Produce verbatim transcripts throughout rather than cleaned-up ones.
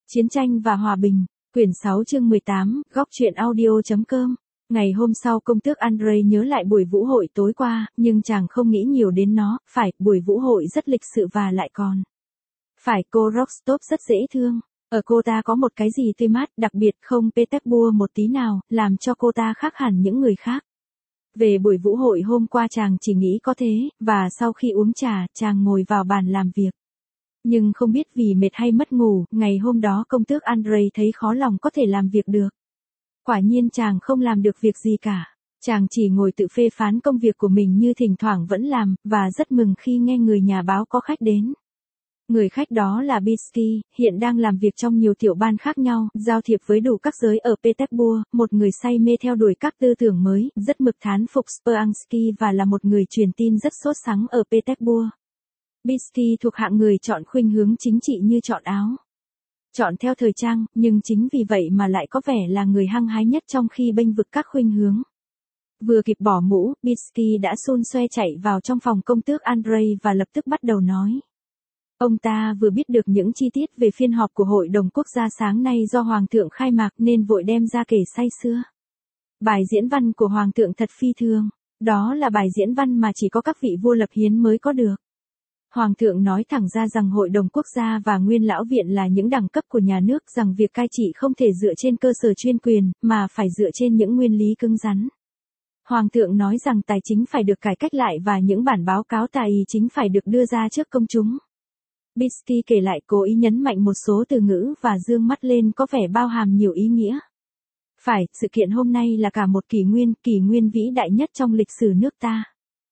Chiến tranh và hòa bình, quyển sáu chương mười tám, góc truyện audio.com. Ngày hôm sau công tước Andrei nhớ lại buổi vũ hội tối qua, nhưng chàng không nghĩ nhiều đến nó, phải, buổi vũ hội rất lịch sự và lại còn. Phải, cô Rostov rất dễ thương. Ở cô ta có một cái gì tươi mát, đặc biệt không Petersburg một tí nào, làm cho cô ta khác hẳn những người khác. Về buổi vũ hội hôm qua chàng chỉ nghĩ có thế, và sau khi uống trà, chàng ngồi vào bàn làm việc. Nhưng không biết vì mệt hay mất ngủ, ngày hôm đó công tước Andrei thấy khó lòng có thể làm việc được. Quả nhiên chàng không làm được việc gì cả. Chàng chỉ ngồi tự phê phán công việc của mình như thỉnh thoảng vẫn làm, và rất mừng khi nghe người nhà báo có khách đến. Người khách đó là Bitsky, hiện đang làm việc trong nhiều tiểu ban khác nhau, giao thiệp với đủ các giới ở Petersburg, một người say mê theo đuổi các tư tưởng mới, rất mực thán phục Speransky và là một người truyền tin rất sốt sắng ở Petersburg. Bitsky thuộc hạng người chọn khuynh hướng chính trị như chọn áo. Chọn theo thời trang, nhưng chính vì vậy mà lại có vẻ là người hăng hái nhất trong khi bênh vực các khuynh hướng. Vừa kịp bỏ mũ, Bitsky đã xôn xoe chạy vào trong phòng công tước Andrei và lập tức bắt đầu nói. Ông ta vừa biết được những chi tiết về phiên họp của Hội đồng Quốc gia sáng nay do Hoàng thượng khai mạc nên vội đem ra kể say sưa. Bài diễn văn của Hoàng thượng thật phi thường. Đó là bài diễn văn mà chỉ có các vị vua lập hiến mới có được. Hoàng thượng nói thẳng ra rằng Hội đồng Quốc gia và Nguyên Lão Viện là những đẳng cấp của nhà nước, rằng việc cai trị không thể dựa trên cơ sở chuyên quyền, mà phải dựa trên những nguyên lý cứng rắn. Hoàng thượng nói rằng tài chính phải được cải cách lại và những bản báo cáo tài chính phải được đưa ra trước công chúng. Bitsky kể lại, cố ý nhấn mạnh một số từ ngữ và dương mắt lên có vẻ bao hàm nhiều ý nghĩa. Phải, sự kiện hôm nay là cả một kỷ nguyên, kỷ nguyên vĩ đại nhất trong lịch sử nước ta.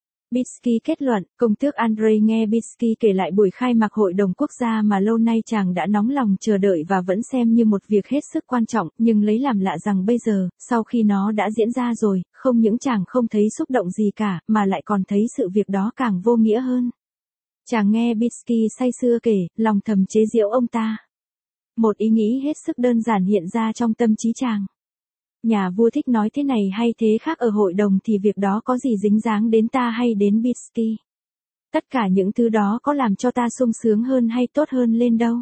Bitsky kết luận, công tước Andrei nghe Bitsky kể lại buổi khai mạc Hội đồng Quốc gia mà lâu nay chàng đã nóng lòng chờ đợi và vẫn xem như một việc hết sức quan trọng, nhưng lấy làm lạ rằng bây giờ, sau khi nó đã diễn ra rồi, không những chàng không thấy xúc động gì cả, mà lại còn thấy sự việc đó càng vô nghĩa hơn. Chàng nghe Bitsky say sưa kể, lòng thầm chế giễu ông ta. Một ý nghĩ hết sức đơn giản hiện ra trong tâm trí chàng. Nhà vua thích nói thế này hay thế khác ở hội đồng thì việc đó có gì dính dáng đến ta hay đến Bitsky. Tất cả những thứ đó có làm cho ta sung sướng hơn hay tốt hơn lên đâu.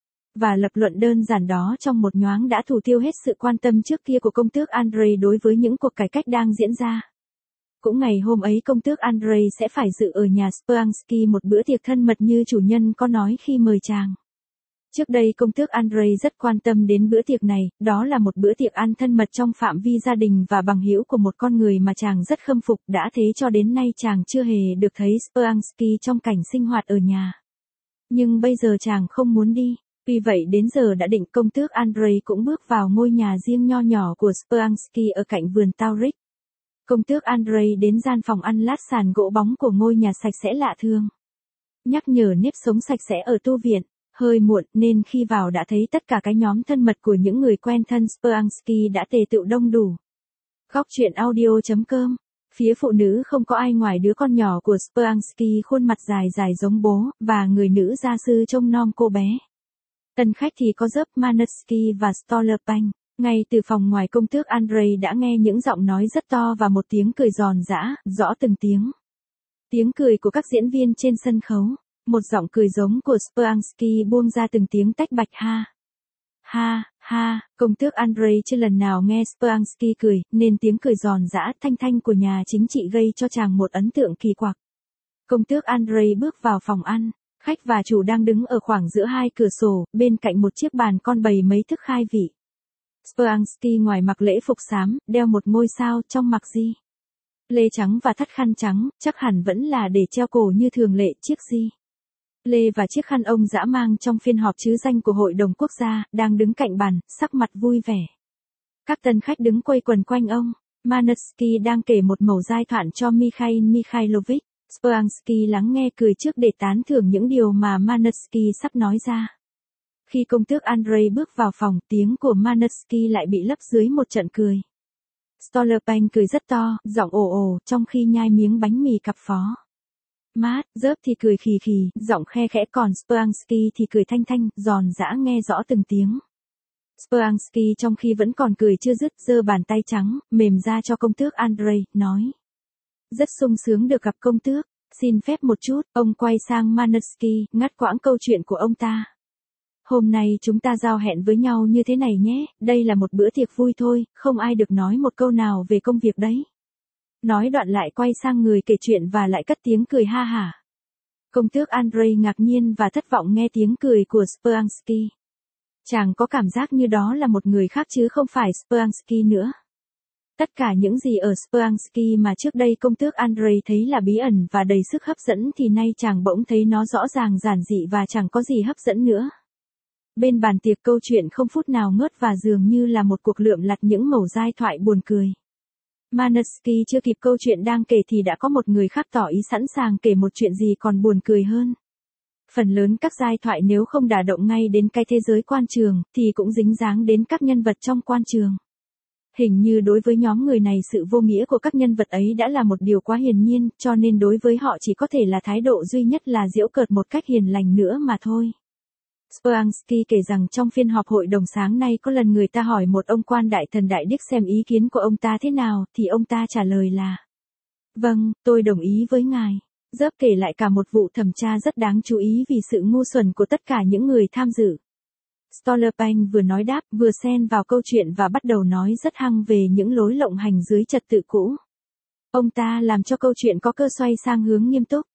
Và lập luận đơn giản đó trong một nhoáng đã thủ tiêu hết sự quan tâm trước kia của công tước Andrei đối với những cuộc cải cách đang diễn ra. Cũng ngày hôm ấy công tước Andrei sẽ phải dự ở nhà Speransky một bữa tiệc thân mật như chủ nhân có nói khi mời chàng. Trước đây công tước Andrei rất quan tâm đến bữa tiệc này, đó là một bữa tiệc ăn thân mật trong phạm vi gia đình và bằng hữu của một con người mà chàng rất khâm phục, đã thế cho đến nay chàng chưa hề được thấy Speransky trong cảnh sinh hoạt ở nhà. Nhưng bây giờ chàng không muốn đi, vì vậy đến giờ đã định công tước Andrei cũng bước vào ngôi nhà riêng nho nhỏ của Speransky ở cạnh vườn Taurik. Công tước Andrei đến gian phòng ăn lát sàn gỗ bóng của ngôi nhà sạch sẽ lạ thường. Nhắc nhở nếp sống sạch sẽ ở tu viện. Hơi muộn nên khi vào đã thấy tất cả cái nhóm thân mật của những người quen thân Speransky đã tề tựu đông đủ. Góc truyện audio.com. Phía phụ nữ không có ai ngoài đứa con nhỏ của Speransky khuôn mặt dài dài giống bố, và người nữ gia sư trông nom cô bé. Tân khách thì có Dớp Manutsky và Stolopanh. Ngay từ phòng ngoài công tước Andrei đã nghe những giọng nói rất to và một tiếng cười giòn giã, rõ từng tiếng. Tiếng cười của các diễn viên trên sân khấu. Một giọng cười giống của Speransky buông ra từng tiếng tách bạch ha. Ha, ha, công tước Andrei chưa lần nào nghe Speransky cười, nên tiếng cười giòn giã thanh thanh của nhà chính trị gây cho chàng một ấn tượng kỳ quặc. Công tước Andrei bước vào phòng ăn, khách và chủ đang đứng ở khoảng giữa hai cửa sổ, bên cạnh một chiếc bàn con bày mấy thức khai vị. Speransky ngoài mặc lễ phục xám, đeo một ngôi sao trong mặc di lê trắng và thắt khăn trắng, chắc hẳn vẫn là để treo cổ như thường lệ chiếc di lê và chiếc khăn ông dã mang trong phiên họp chứ danh của Hội đồng Quốc gia, đang đứng cạnh bàn, sắc mặt vui vẻ. Các tân khách đứng quây quần quanh ông. Manutsky đang kể một mẩu giai thoại cho Mikhail Mikhailovich. Speransky lắng nghe cười trước để tán thưởng những điều mà Manutsky sắp nói ra. Khi công tước Andrei bước vào phòng, tiếng của Manutsky lại bị lấp dưới một trận cười. Stolopanh cười rất to, giọng ồ ồ, trong khi nhai miếng bánh mì cặp phó. Mát, Dớp thì cười khì khì, giọng khe khẽ, còn Speransky thì cười thanh thanh, giòn giã nghe rõ từng tiếng. Speransky trong khi vẫn còn cười chưa dứt, giơ bàn tay trắng, mềm ra cho công tước Andrei, nói. Rất sung sướng được gặp công tước, xin phép một chút, ông quay sang Manutsky, ngắt quãng câu chuyện của ông ta. Hôm nay chúng ta giao hẹn với nhau như thế này nhé, đây là một bữa tiệc vui thôi, không ai được nói một câu nào về công việc đấy. Nói đoạn lại quay sang người kể chuyện và lại cất tiếng cười ha hả. Công tước Andrei ngạc nhiên và thất vọng nghe tiếng cười của Speransky. Chàng có cảm giác như đó là một người khác chứ không phải Speransky nữa. Tất cả những gì ở Speransky mà trước đây công tước Andrei thấy là bí ẩn và đầy sức hấp dẫn thì nay chàng bỗng thấy nó rõ ràng giản dị và chẳng có gì hấp dẫn nữa. Bên bàn tiệc câu chuyện không phút nào ngớt và dường như là một cuộc lượm lặt những mẩu giai thoại buồn cười. Manesky chưa kịp câu chuyện đang kể thì đã có một người khác tỏ ý sẵn sàng kể một chuyện gì còn buồn cười hơn. Phần lớn các giai thoại nếu không đả động ngay đến cái thế giới quan trường, thì cũng dính dáng đến các nhân vật trong quan trường. Hình như đối với nhóm người này sự vô nghĩa của các nhân vật ấy đã là một điều quá hiển nhiên, cho nên đối với họ chỉ có thể là thái độ duy nhất là giễu cợt một cách hiền lành nữa mà thôi. Speransky kể rằng trong phiên họp hội đồng sáng nay có lần người ta hỏi một ông quan đại thần đại đức xem ý kiến của ông ta thế nào, thì ông ta trả lời là: Vâng, tôi đồng ý với ngài. Dớp kể lại cả một vụ thẩm tra rất đáng chú ý vì sự ngu xuẩn của tất cả những người tham dự. Stollerpanh vừa nói đáp, vừa xen vào câu chuyện và bắt đầu nói rất hăng về những lối lộng hành dưới trật tự cũ. Ông ta làm cho câu chuyện có cơ xoay sang hướng nghiêm túc.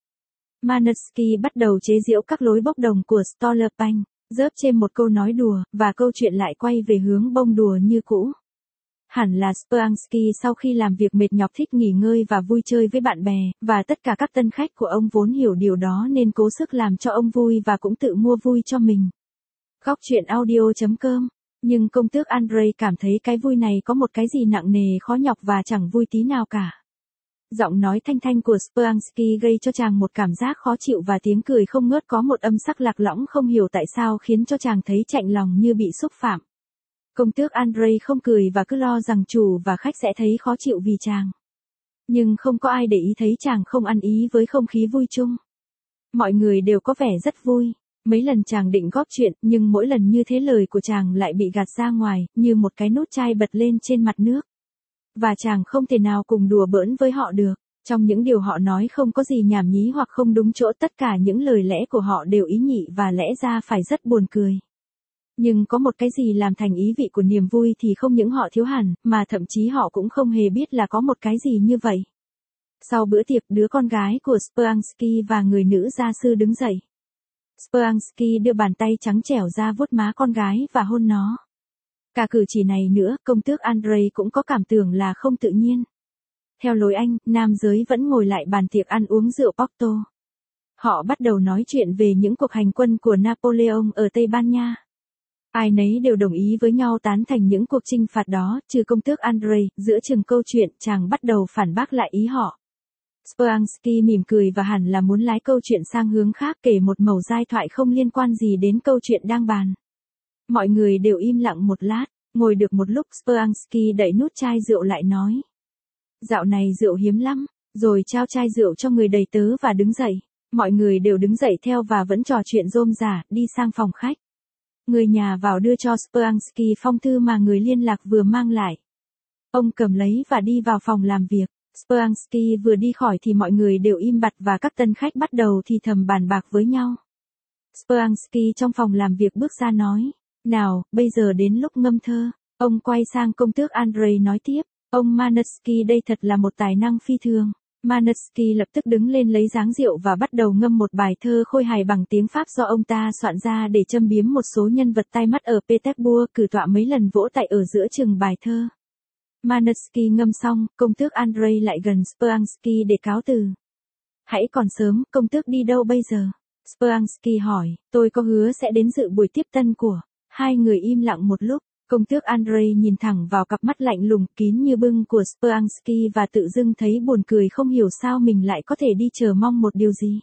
Manesky bắt đầu chế giễu các lối bốc đồng của Stollerpanh, dớp trên một câu nói đùa, và câu chuyện lại quay về hướng bông đùa như cũ. Hẳn là Speransky sau khi làm việc mệt nhọc thích nghỉ ngơi và vui chơi với bạn bè, và tất cả các tân khách của ông vốn hiểu điều đó nên cố sức làm cho ông vui và cũng tự mua vui cho mình. Góc chuyện audio chấm com. Nhưng công tước Andrei cảm thấy cái vui này có một cái gì nặng nề khó nhọc và chẳng vui tí nào cả. Giọng nói thanh thanh của Speransky gây cho chàng một cảm giác khó chịu và tiếng cười không ngớt có một âm sắc lạc lõng không hiểu tại sao khiến cho chàng thấy chạnh lòng như bị xúc phạm. Công tước Andrei không cười và cứ lo rằng chủ và khách sẽ thấy khó chịu vì chàng. Nhưng không có ai để ý thấy chàng không ăn ý với không khí vui chung. Mọi người đều có vẻ rất vui. Mấy lần chàng định góp chuyện, nhưng mỗi lần như thế lời của chàng lại bị gạt ra ngoài, như một cái nút chai bật lên trên mặt nước. Và chàng không thể nào cùng đùa bỡn với họ được. Trong những điều họ nói không có gì nhảm nhí hoặc không đúng chỗ, tất cả những lời lẽ của họ đều ý nhị và lẽ ra phải rất buồn cười. Nhưng có một cái gì làm thành ý vị của niềm vui thì không những họ thiếu hẳn, mà thậm chí họ cũng không hề biết là có một cái gì như vậy. Sau bữa tiệc, đứa con gái của Speransky và người nữ gia sư đứng dậy. Speransky đưa bàn tay trắng trẻo ra vuốt má con gái và hôn nó. Cả cử chỉ này nữa, công tước Andrei cũng có cảm tưởng là không tự nhiên. Theo lối anh, nam giới vẫn ngồi lại bàn tiệc ăn uống rượu Porto. Họ bắt đầu nói chuyện về những cuộc hành quân của Napoleon ở Tây Ban Nha. Ai nấy đều đồng ý với nhau tán thành những cuộc chinh phạt đó, trừ công tước Andrei. Giữa chừng câu chuyện, chàng bắt đầu phản bác lại ý họ. Speransky mỉm cười và hẳn là muốn lái câu chuyện sang hướng khác, kể một mẩu giai thoại không liên quan gì đến câu chuyện đang bàn. Mọi người đều im lặng một lát, ngồi được một lúc Speransky đậy nút chai rượu lại nói. Dạo này rượu hiếm lắm, rồi trao chai rượu cho người đầy tớ và đứng dậy. Mọi người đều đứng dậy theo và vẫn trò chuyện rôm rả, đi sang phòng khách. Người nhà vào đưa cho Speransky phong thư mà người liên lạc vừa mang lại. Ông cầm lấy và đi vào phòng làm việc. Speransky vừa đi khỏi thì mọi người đều im bặt và các tân khách bắt đầu thì thầm bàn bạc với nhau. Speransky trong phòng làm việc bước ra nói. Nào, bây giờ đến lúc ngâm thơ. Ông quay sang công tước Andrei nói tiếp. Ông Manesky đây thật là một tài năng phi thường. Manesky lập tức đứng lên lấy dáng rượu và bắt đầu ngâm một bài thơ khôi hài bằng tiếng Pháp do ông ta soạn ra để châm biếm một số nhân vật tai mắt ở Petersburg, cử tọa mấy lần vỗ tay ở giữa chừng bài thơ. Manesky ngâm xong, công tước Andrei lại gần Speransky để cáo từ. Hãy còn sớm, công tước đi đâu bây giờ? Speransky hỏi, tôi có hứa sẽ đến dự buổi tiếp tân của. Hai người im lặng một lúc, công tước Andrei nhìn thẳng vào cặp mắt lạnh lùng kín như bưng của Speransky và tự dưng thấy buồn cười không hiểu sao mình lại có thể đi chờ mong một điều gì.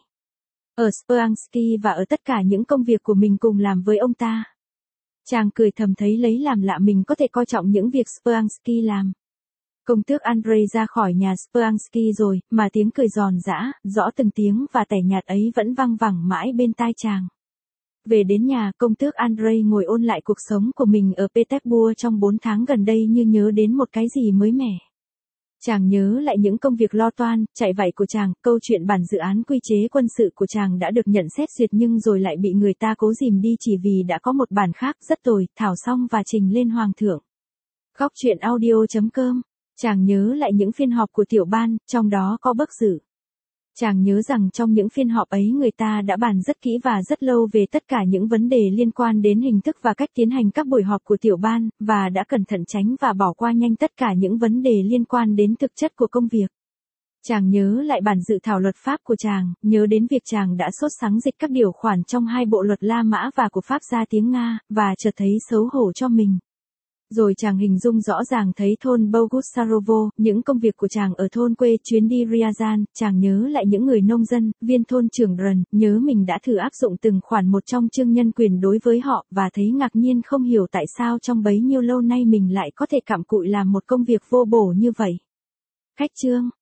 Ở Speransky và ở tất cả những công việc của mình cùng làm với ông ta. Chàng cười thầm thấy lấy làm lạ mình có thể coi trọng những việc Speransky làm. Công tước Andrei ra khỏi nhà Speransky rồi, mà tiếng cười giòn giã, rõ từng tiếng và tẻ nhạt ấy vẫn văng vẳng mãi bên tai chàng. Về đến nhà, công tước Andrei ngồi ôn lại cuộc sống của mình ở Petersburg trong bốn tháng gần đây như nhớ đến một cái gì mới mẻ. Chàng nhớ lại những công việc lo toan, chạy vạy của chàng, câu chuyện bản dự án quy chế quân sự của chàng đã được nhận xét duyệt nhưng rồi lại bị người ta cố dìm đi chỉ vì đã có một bản khác rất tồi, thảo xong và trình lên hoàng thượng. Góc truyện audio.com. Chàng nhớ lại những phiên họp của tiểu ban, trong đó có Bấc Dự. Chàng nhớ rằng trong những phiên họp ấy người ta đã bàn rất kỹ và rất lâu về tất cả những vấn đề liên quan đến hình thức và cách tiến hành các buổi họp của tiểu ban, và đã cẩn thận tránh và bỏ qua nhanh tất cả những vấn đề liên quan đến thực chất của công việc. Chàng nhớ lại bản dự thảo luật pháp của chàng, nhớ đến việc chàng đã sốt sắng dịch các điều khoản trong hai bộ luật La Mã và của Pháp ra tiếng Nga, và chợt thấy xấu hổ cho mình. Rồi chàng hình dung rõ ràng thấy thôn Bogusarovo, những công việc của chàng ở thôn quê, chuyến đi Ryazan, chàng nhớ lại những người nông dân, viên thôn trưởng Rần, nhớ mình đã thử áp dụng từng khoản một trong chương nhân quyền đối với họ, và thấy ngạc nhiên không hiểu tại sao trong bấy nhiêu lâu nay mình lại có thể cặm cụi làm một công việc vô bổ như vậy. Khách chương.